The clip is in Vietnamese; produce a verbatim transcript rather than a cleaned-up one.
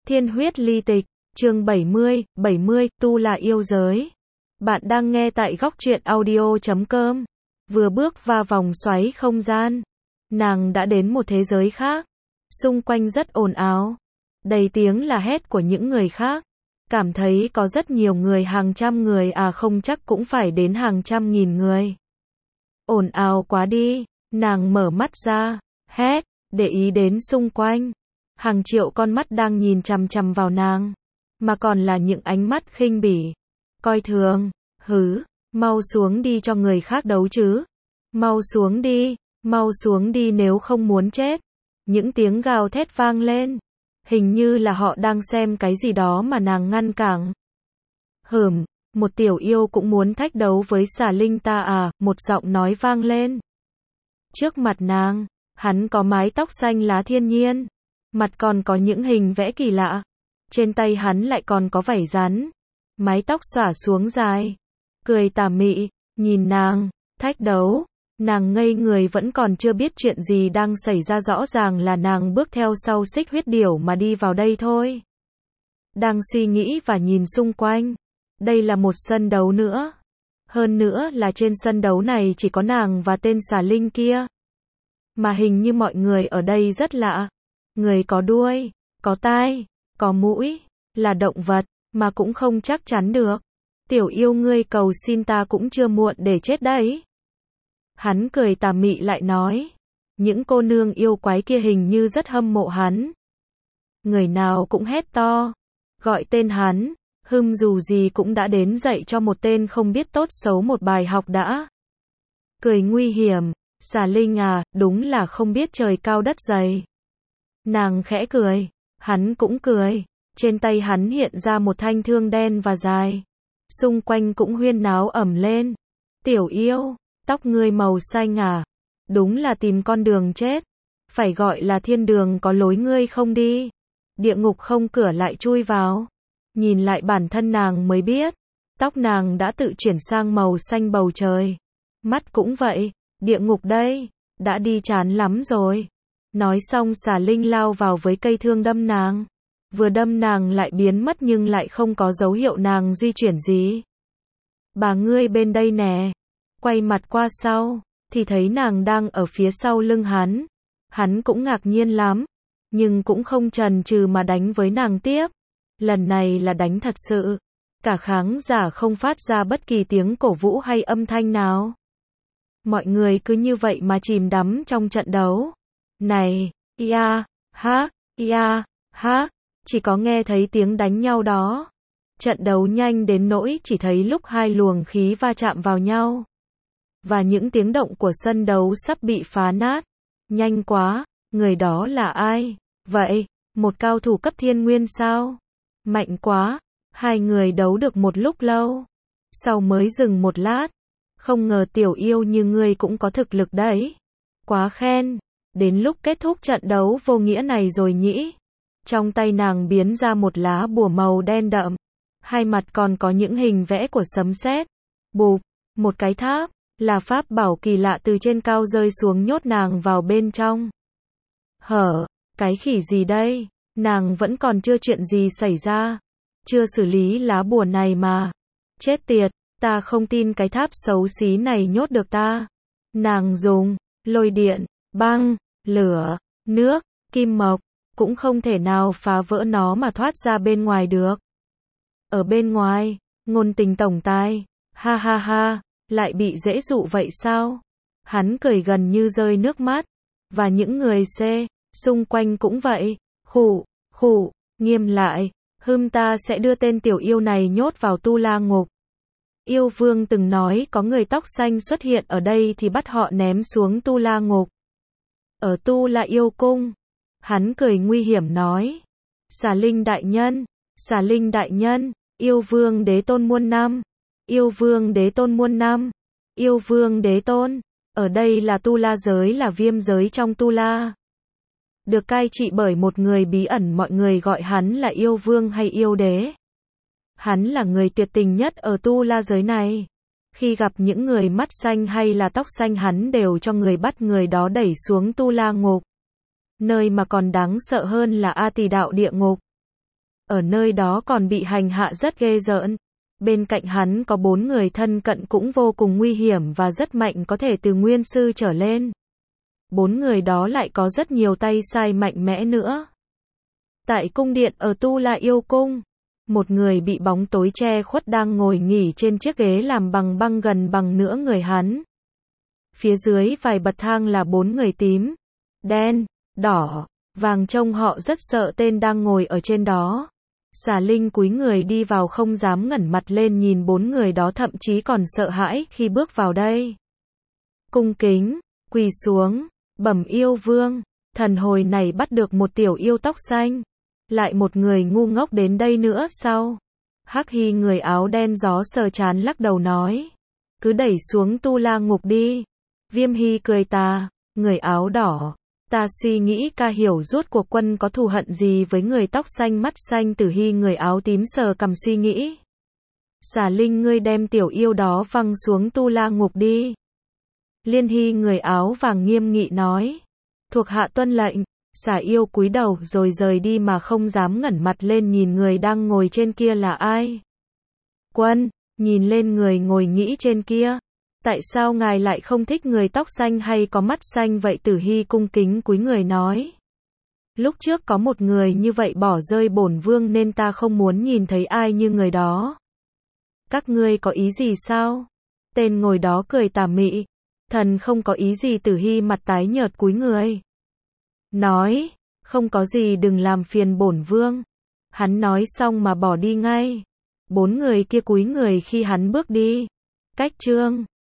Thiên huyết ly tịch, chương bảy mươi, bảy mươi, tu là yêu giới. Bạn đang nghe tại góc truyện audio chấm com. Vừa bước vào vòng xoáy không gian, nàng đã đến một thế giới khác. Xung quanh rất ồn ào, đầy tiếng là hét của những người khác. Cảm thấy có rất nhiều người, hàng trăm người, à không chắc cũng phải đến hàng trăm nghìn người. Ồn ào quá đi, nàng mở mắt ra, hét, để ý đến xung quanh. Hàng triệu con mắt đang nhìn chằm chằm vào nàng, mà còn là những ánh mắt khinh bỉ, coi thường, hứ, mau xuống đi cho người khác đấu chứ. Mau xuống đi, mau xuống đi nếu không muốn chết. Những tiếng gào thét vang lên, hình như là họ đang xem cái gì đó mà nàng ngăn cản. Hửm, một tiểu yêu cũng muốn thách đấu với xà linh ta à, một giọng nói vang lên. Trước mặt nàng, hắn có mái tóc xanh lá thiên nhiên, mặt còn có những hình vẽ kỳ lạ. Trên tay hắn lại còn có vảy rắn, mái tóc xõa xuống dài, cười tà mị, nhìn nàng, thách đấu. Nàng ngây người, vẫn còn chưa biết chuyện gì đang xảy ra, rõ ràng là nàng bước theo sau Xích Huyết Điểu mà đi vào đây thôi. Đang suy nghĩ và nhìn xung quanh, đây là một sân đấu nữa. Hơn nữa là trên sân đấu này chỉ có nàng và tên xà linh kia. Mà hình như mọi người ở đây rất lạ. Người có đuôi, có tai, có mũi, là động vật, mà cũng không chắc chắn được. Tiểu yêu ngươi cầu xin ta cũng chưa muộn để chết đấy. Hắn cười tà mị lại nói. Những cô nương yêu quái kia hình như rất hâm mộ hắn. Người nào cũng hét to, gọi tên hắn. Hừm, dù gì cũng đã đến dạy cho một tên không biết tốt xấu một bài học đã. Cười nguy hiểm, xà linh à, đúng là không biết trời cao đất dày. Nàng khẽ cười, hắn cũng cười. Trên tay hắn hiện ra một thanh thương đen và dài. Xung quanh cũng huyên náo ầm lên. Tiểu yêu, tóc ngươi màu xanh à? Đúng là tìm con đường chết. Phải gọi là thiên đường có lối ngươi không đi, địa ngục không cửa lại chui vào. Nhìn lại bản thân nàng mới biết, tóc nàng đã tự chuyển sang màu xanh bầu trời. Mắt cũng vậy, địa ngục đây, đã đi chán lắm rồi. Nói xong xà linh lao vào với cây thương đâm nàng. Vừa đâm nàng lại biến mất nhưng lại không có dấu hiệu nàng di chuyển gì. Bà ngươi bên đây nè. Quay mặt qua sau, thì thấy nàng đang ở phía sau lưng hắn. Hắn cũng ngạc nhiên lắm, nhưng cũng không chần chừ mà đánh với nàng tiếp. Lần này là đánh thật sự. Cả khán giả không phát ra bất kỳ tiếng cổ vũ hay âm thanh nào. Mọi người cứ như vậy mà chìm đắm trong trận đấu. Này, ia, ha, ia, ha, chỉ có nghe thấy tiếng đánh nhau đó. Trận đấu nhanh đến nỗi chỉ thấy lúc hai luồng khí va chạm vào nhau. Và những tiếng động của sân đấu sắp bị phá nát. Nhanh quá, người đó là ai? Vậy, một cao thủ cấp thiên nguyên sao? Mạnh quá, hai người đấu được một lúc lâu. Sau mới dừng một lát. Không ngờ tiểu yêu như ngươi cũng có thực lực đấy. Quá khen, đến lúc kết thúc trận đấu vô nghĩa này rồi nhỉ? Trong tay nàng biến ra một lá bùa màu đen đậm. Hai mặt còn có những hình vẽ của sấm sét. Bụp, một cái tháp, là pháp bảo kỳ lạ từ trên cao rơi xuống nhốt nàng vào bên trong. Hở, cái khỉ gì đây? Nàng vẫn còn chưa chuyện gì xảy ra. Chưa xử lý lá bùa này mà. Chết tiệt, ta không tin cái tháp xấu xí này nhốt được ta. Nàng dùng lôi điện, băng, lửa, nước, kim mộc, cũng không thể nào phá vỡ nó mà thoát ra bên ngoài được. Ở bên ngoài, ngôn tình tổng tài, ha ha ha, lại bị dễ dụ vậy sao? Hắn cười gần như rơi nước mắt. Và những người C, xung quanh cũng vậy. Khụ, khụ, nghiêm lại. Hừm, ta sẽ đưa tên tiểu yêu này nhốt vào tu la ngục. Yêu vương từng nói có người tóc xanh xuất hiện ở đây thì bắt họ ném xuống tu la ngục. Ở tu la yêu cung. Hắn cười nguy hiểm nói. Xà linh đại nhân, xà linh đại nhân, yêu vương đế tôn muôn năm. Yêu vương đế tôn muôn năm. Yêu vương đế tôn. Ở đây là tu la giới, là viêm giới trong tu la. Được cai trị bởi một người bí ẩn, mọi người gọi hắn là yêu vương hay yêu đế. Hắn là người tuyệt tình nhất ở tu la giới này. Khi gặp những người mắt xanh hay là tóc xanh hắn đều cho người bắt người đó đẩy xuống tu la ngục. Nơi mà còn đáng sợ hơn là A Tỳ đạo địa ngục. ở nơi đó còn bị hành hạ rất ghê rợn. Bên cạnh hắn có bốn người thân cận cũng vô cùng nguy hiểm và rất mạnh, có thể từ nguyên sư trở lên. Bốn người đó lại có rất nhiều tay sai mạnh mẽ nữa. Tại cung điện ở Tu La Yêu Cung, một người bị bóng tối che khuất đang ngồi nghỉ trên chiếc ghế làm bằng băng gần bằng nửa người hắn. Phía dưới vài bậc thang là bốn người tím, đen, đỏ, vàng, trông họ rất sợ tên đang ngồi ở trên đó. Xà Linh cúi người đi vào, không dám ngẩng mặt lên nhìn bốn người đó, thậm chí còn sợ hãi khi bước vào đây. Cung kính, quỳ xuống, bẩm yêu vương, thần hồi này bắt được một tiểu yêu tóc xanh. Lại một người ngu ngốc đến đây nữa sao? Hắc Hy người áo đen gió sờ chán lắc đầu nói. Cứ đẩy xuống Tu La ngục đi. Viêm Hy cười tà, người áo đỏ. Ta suy nghĩ ca hiểu rốt cuộc quân có thù hận gì với người tóc xanh mắt xanh. Tử Hy người áo tím sờ cằm suy nghĩ. Xà Linh, ngươi đem tiểu yêu đó văng xuống Tu La ngục đi. Liên Hy người áo vàng nghiêm nghị nói. Thuộc hạ tuân lệnh. Xà yêu cúi đầu rồi rời đi mà không dám ngẩng mặt lên nhìn người đang ngồi trên kia là ai. Quân, nhìn lên người ngồi nghĩ trên kia. Tại sao ngài lại không thích người tóc xanh hay có mắt xanh vậy? Tử Hy cung kính cúi người nói. Lúc trước có một người như vậy bỏ rơi bổn vương nên ta không muốn nhìn thấy ai như người đó. Các ngươi có ý gì sao? Tên ngồi đó cười tà mị. Thần không có ý gì. Tử Hy mặt tái nhợt cúi người. Nói, không có gì, đừng làm phiền bổn vương. Hắn nói xong mà bỏ đi ngay. Bốn người kia cúi người khi hắn bước đi. Cách chương